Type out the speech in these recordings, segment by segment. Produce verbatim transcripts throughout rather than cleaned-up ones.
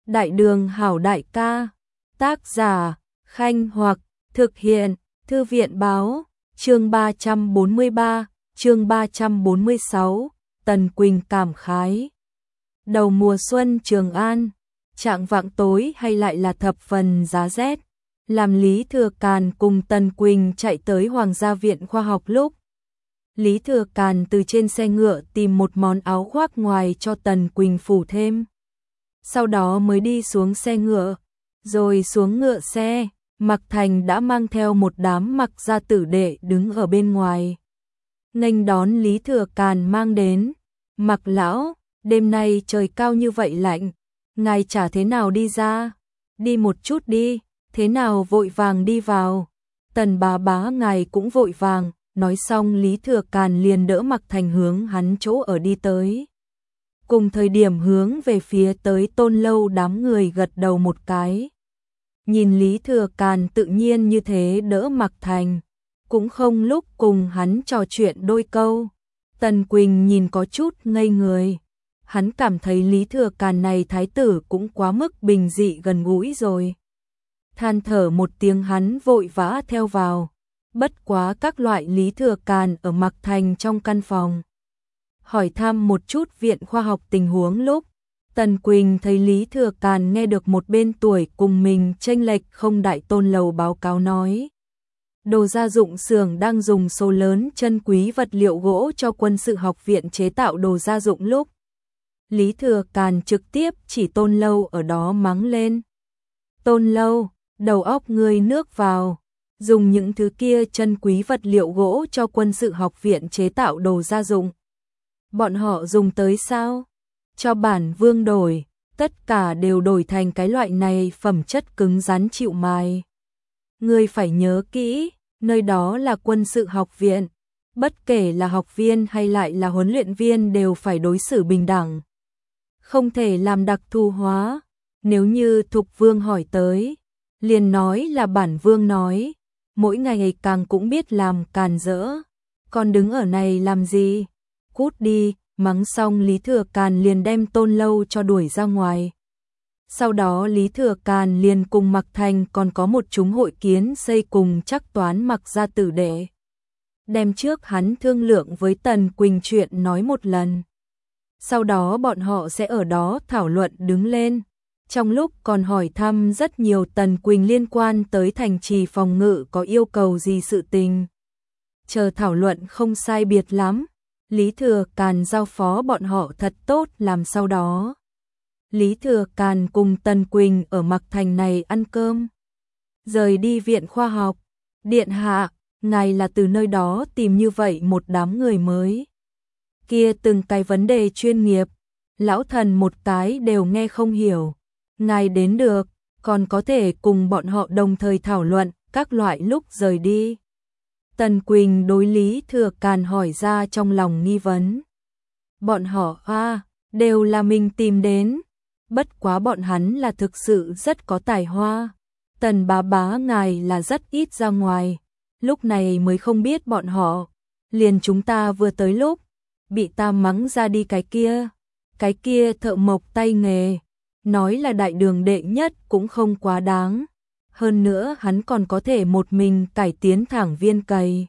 Đại đường hảo đại ca, tác giả, Khanh Hoặc, thực hiện, Thư viện báo, chương ba trăm bốn mươi ba, chương ba trăm bốn mươi sáu, Tần Quỳnh cảm khái. Đầu mùa xuân Trường An, trạng vạng tối hay lại là thập phần giá rét, làm Lý Thừa Càn cùng Tần Quỳnh chạy tới Hoàng gia viện khoa học lúc. Lý Thừa Càn từ trên xe ngựa tìm một món áo khoác ngoài cho Tần Quỳnh phủ thêm. Sau đó mới đi xuống xe ngựa, rồi xuống ngựa xe, Mạc Thành đã mang theo một đám Mạc gia tử đệ đứng ở bên ngoài. Nghênh đón Lý Thừa Càn mang đến, Mạc lão, đêm nay trời cao như vậy lạnh, ngài chả thế nào đi ra, đi một chút đi, thế nào vội vàng đi vào. Tần bá bá ngài cũng vội vàng, nói xong Lý Thừa Càn liền đỡ Mạc Thành hướng hắn chỗ ở đi tới. Cùng thời điểm hướng về phía tới Tôn Lâu đám người gật đầu một cái. Nhìn Lý Thừa Càn tự nhiên như thế đỡ Mạc Thành, cũng không lúc cùng hắn trò chuyện đôi câu. Tần Quỳnh nhìn có chút ngây người, hắn cảm thấy Lý Thừa Càn này thái tử cũng quá mức bình dị gần gũi rồi. Than thở một tiếng hắn vội vã theo vào, bất quá các loại Lý Thừa Càn ở Mạc Thành trong căn phòng. Hỏi thăm một chút viện khoa học tình huống lúc, Tần Quỳnh thấy Lý Thừa Càn nghe được một bên tuổi cùng mình chênh lệch không đại Tôn Lầu báo cáo nói. Đồ gia dụng xưởng đang dùng số lớn chân quý vật liệu gỗ cho quân sự học viện chế tạo đồ gia dụng lúc. Lý Thừa Càn trực tiếp chỉ Tôn Lâu ở đó mắng lên. Tôn Lâu, đầu óc ngươi nước vào, dùng những thứ kia chân quý vật liệu gỗ cho quân sự học viện chế tạo đồ gia dụng. Bọn họ dùng tới sao? Cho bản vương đổi, tất cả đều đổi thành cái loại này phẩm chất cứng rắn chịu mài. Ngươi phải nhớ kỹ, nơi đó là quân sự học viện, bất kể là học viên hay lại là huấn luyện viên đều phải đối xử bình đẳng. Không thể làm đặc thù hóa, nếu như Thục Vương hỏi tới, liền nói là bản vương nói, mỗi ngày càng cũng biết làm càn rỡ, còn đứng ở này làm gì? Cút đi, mắng xong Lý Thừa Càn liền đem Tôn Lâu cho đuổi ra ngoài. Sau đó Lý Thừa Càn liền cùng Mạc Thành còn có một chúng hội kiến xây cùng chắc toán Mạc gia tử đệ. Đem trước hắn thương lượng với Tần Quỳnh chuyện nói một lần. Sau đó bọn họ sẽ ở đó thảo luận đứng lên. Trong lúc còn hỏi thăm rất nhiều Tần Quỳnh liên quan tới thành trì phòng ngự có yêu cầu gì sự tình. Chờ thảo luận không sai biệt lắm. Lý Thừa Càn giao phó bọn họ thật tốt làm sau đó. Lý Thừa Càn cùng Tần Quỳnh ở Mạc Thành này ăn cơm. Rời đi viện khoa học. Điện hạ, ngài là từ nơi đó tìm như vậy một đám người mới. Kia từng cái vấn đề chuyên nghiệp, lão thần một cái đều nghe không hiểu. Ngài đến được, còn có thể cùng bọn họ đồng thời thảo luận các loại lúc rời đi. Tần Quỳnh đối Lý Thừa Càn hỏi ra trong lòng nghi vấn. Bọn họ a à, đều là mình tìm đến, bất quá bọn hắn là thực sự rất có tài hoa. Tần bá bá ngài là rất ít ra ngoài, lúc này mới không biết bọn họ. Liền chúng ta vừa tới lúc, bị ta mắng ra đi cái kia, cái kia thợ mộc tay nghề, nói là đại đường đệ nhất cũng không quá đáng. Hơn nữa hắn còn có thể một mình cải tiến thẳng viên cày.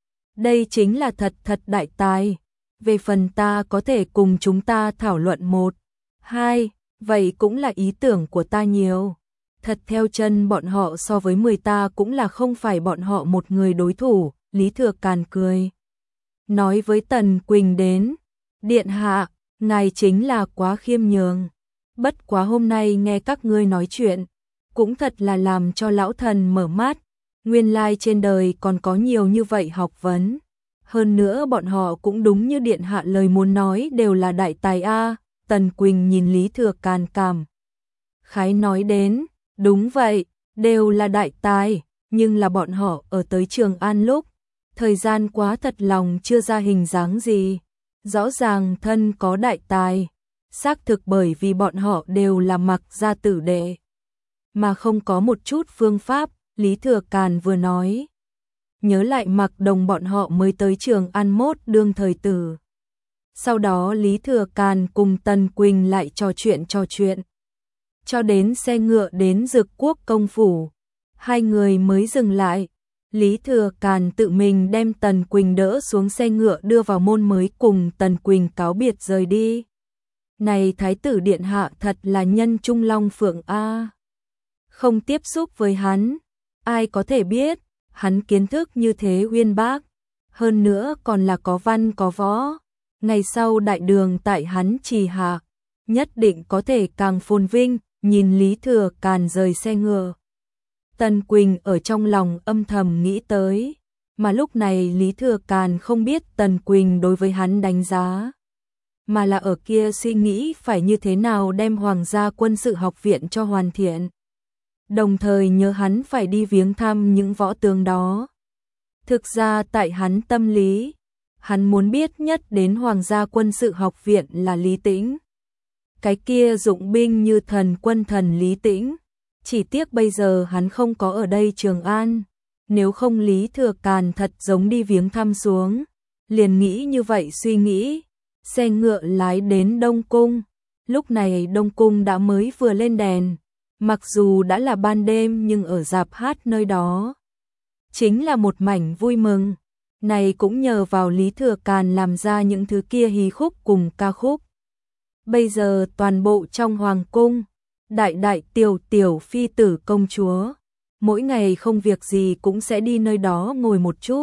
Đây chính là thật thật đại tài. Về phần ta có thể cùng chúng ta thảo luận một, hai, vậy cũng là ý tưởng của ta nhiều. Thật theo chân bọn họ so với mười ta cũng là không phải bọn họ một người đối thủ, Lý Thừa Càn cười. Nói với Tần Quỳnh đến, điện hạ, ngài chính là quá khiêm nhường. Bất quá hôm nay nghe các ngươi nói chuyện, cũng thật là làm cho lão thần mở mắt, nguyên lai trên đời còn có nhiều như vậy học vấn. Hơn nữa bọn họ cũng đúng như điện hạ lời muốn nói đều là đại tài a. Tần Quỳnh nhìn Lý Thừa Càn cảm khái nói đến, đúng vậy, đều là đại tài, nhưng là bọn họ ở tới Trường An lúc, thời gian quá thật lòng chưa ra hình dáng gì. Rõ ràng thân có đại tài, xác thực bởi vì bọn họ đều là Mạc gia tử đệ. Mà không có một chút phương pháp, Lý Thừa Càn vừa nói. Nhớ lại Mạc Đồng bọn họ mới tới Trường An mốt đương thời tử. Sau đó Lý Thừa Càn cùng Tần Quỳnh lại trò chuyện trò chuyện. cho đến xe ngựa đến Dực Quốc công phủ, hai người mới dừng lại. Lý Thừa Càn tự mình đem Tần Quỳnh đỡ xuống xe ngựa đưa vào môn mới cùng Tần Quỳnh cáo biệt rời đi. Này Thái tử điện hạ thật là nhân trung long phượng a. Không tiếp xúc với hắn, ai có thể biết, hắn kiến thức như thế uyên bác, hơn nữa còn là có văn có võ. Ngày sau đại đường tại hắn trì hạ, nhất định có thể càng phồn vinh. Nhìn Lý Thừa Càn rời xe ngựa, Tần Quỳnh ở trong lòng âm thầm nghĩ tới, mà lúc này Lý Thừa Càn không biết Tần Quỳnh đối với hắn đánh giá, mà là ở kia suy nghĩ phải như thế nào đem Hoàng gia quân sự học viện cho hoàn thiện. Đồng thời nhớ hắn phải đi viếng thăm những võ tướng đó. Thực ra tại hắn tâm lý, hắn muốn biết nhất đến Hoàng gia quân sự học viện là Lý Tĩnh. Cái kia dụng binh như thần quân thần Lý Tĩnh. Chỉ tiếc bây giờ hắn không có ở đây Trường An. Nếu không Lý Thừa Càn thật giống đi viếng thăm xuống. Liền nghĩ như vậy suy nghĩ. Xe ngựa lái đến Đông Cung. Lúc này Đông Cung đã mới vừa lên đèn. Mặc dù đã là ban đêm nhưng ở rạp hát nơi đó chính là một mảnh vui mừng. Này cũng nhờ vào Lý Thừa Càn làm ra những thứ kia hí khúc cùng ca khúc. Bây giờ toàn bộ trong hoàng cung, đại đại tiểu tiểu phi tử công chúa, mỗi ngày không việc gì cũng sẽ đi nơi đó ngồi một chút.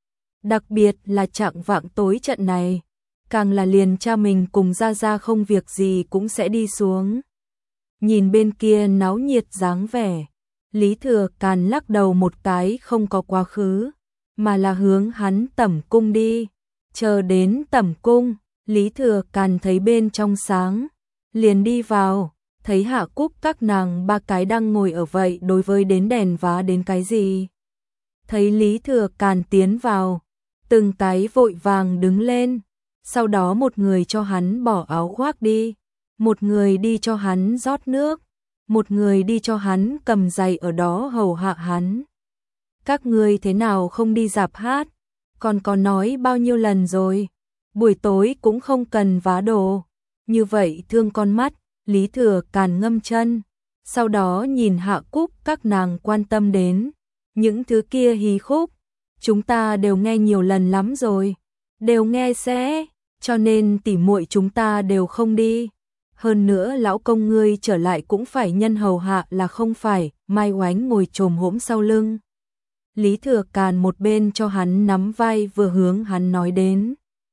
Đặc biệt là chạng vạng tối trận này, càng là liền cha mình cùng ra ra không việc gì cũng sẽ đi xuống. Nhìn bên kia náo nhiệt dáng vẻ, Lý Thừa Càn lắc đầu một cái không có quá khứ, mà là hướng hắn tẩm cung đi. Chờ đến tẩm cung, Lý Thừa Càn thấy bên trong sáng, liền đi vào, thấy Hạ Cúc các nàng ba cái đang ngồi ở vậy đối với đến đèn vá đến cái gì. Thấy Lý Thừa Càn tiến vào, từng cái vội vàng đứng lên, sau đó một người cho hắn bỏ áo khoác đi, một người đi cho hắn rót nước, một người đi cho hắn cầm giày ở đó hầu hạ hắn. Các ngươi thế nào không đi rạp hát, còn có nói bao nhiêu lần rồi, buổi tối cũng không cần vá đồ, như vậy thương con mắt. Lý Thừa Càn ngâm chân, sau đó nhìn Hạ Cúc các nàng quan tâm đến, những thứ kia hí khúc, chúng ta đều nghe nhiều lần lắm rồi, đều nghe sẽ, cho nên tỉ muội chúng ta đều không đi. Hơn nữa lão công ngươi trở lại cũng phải nhân hầu hạ là không phải. Mai Oánh ngồi chồm hổm sau lưng Lý Thừa Càn, một bên cho hắn nắm vai vừa hướng hắn nói đến.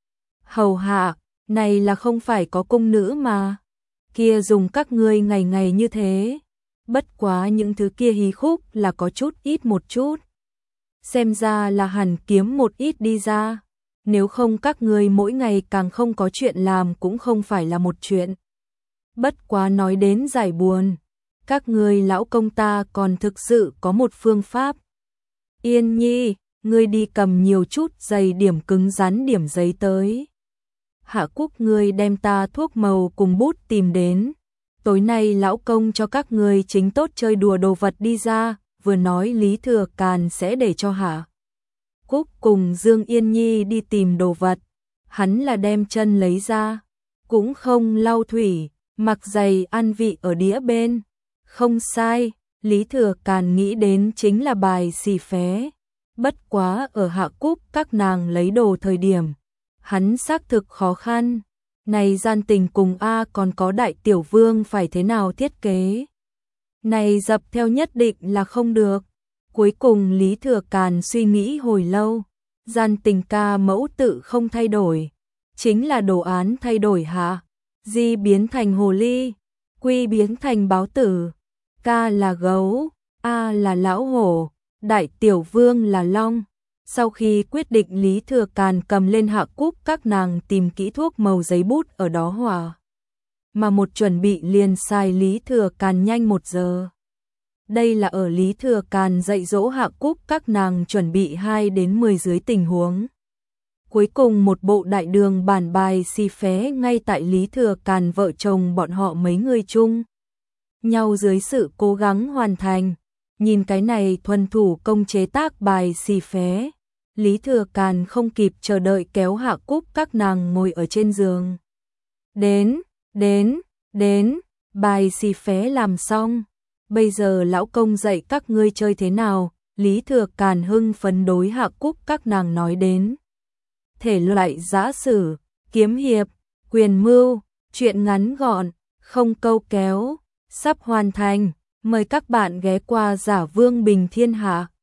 Hầu hạ, này là không phải có cung nữ mà, kia dùng các ngươi ngày ngày như thế. Bất quá những thứ kia hí khúc là có chút ít một chút, xem ra là hẳn kiếm một ít đi ra, nếu không các ngươi mỗi ngày càng không có chuyện làm cũng không phải là một chuyện. Bất quá nói đến giải buồn, các ngươi lão công ta còn thực sự có một phương pháp. Yên Nhi, ngươi đi cầm nhiều chút giày điểm cứng rắn điểm giấy tới. Hạ Cúc, ngươi đem ta thuốc màu cùng bút tìm đến. Tối nay lão công cho các ngươi chính tốt chơi đùa đồ vật đi ra. Vừa nói Lý Thừa Càn sẽ để cho Hạ Cúc cùng Dương Yên Nhi đi tìm đồ vật. Hắn là đem chân lấy ra, cũng không lau thủy, mặc giày ăn vị ở đĩa bên. Không sai, Lý Thừa Càn nghĩ đến chính là bài xì phé. Bất quá ở Hạ Cúc các nàng lấy đồ thời điểm, hắn xác thực khó khăn. Này gian tình cùng A còn có đại tiểu vương phải thế nào thiết kế. Này dập theo nhất định là không được. Cuối cùng Lý Thừa Càn suy nghĩ hồi lâu. Gian tình ca mẫu tự không thay đổi, chính là đồ án thay đổi hạ. Di biến thành hồ ly, Quy biến thành báo tử, Ca là gấu, A là lão hổ, đại tiểu vương là long. Sau khi quyết định, Lý Thừa Càn cầm lên Hạ Cúc các nàng tìm kỹ thuốc màu giấy bút ở đó hòa. Mà một chuẩn bị liền xài Lý Thừa Càn nhanh một giờ. Đây là ở Lý Thừa Càn dạy dỗ Hạ Cúc các nàng chuẩn bị hai đến mười dưới tình huống. Cuối cùng một bộ đại đường bản bài xì phé ngay tại Lý Thừa Càn vợ chồng bọn họ mấy người chung nhau dưới sự cố gắng hoàn thành. Nhìn cái này thuần thủ công chế tác bài xì phé, Lý Thừa Càn không kịp chờ đợi kéo Hạ Cúc các nàng ngồi ở trên giường. Đến, đến, đến, Bài xì phé làm xong, bây giờ lão công dạy các ngươi chơi thế nào? Lý Thừa Càn hưng phấn đối Hạ Cúc các nàng nói đến. Thể loại giã sử, kiếm hiệp, quyền mưu, truyện ngắn gọn, không câu kéo, sắp hoàn thành. Mời các bạn ghé qua Giả Vương Bình Thiên Hạ.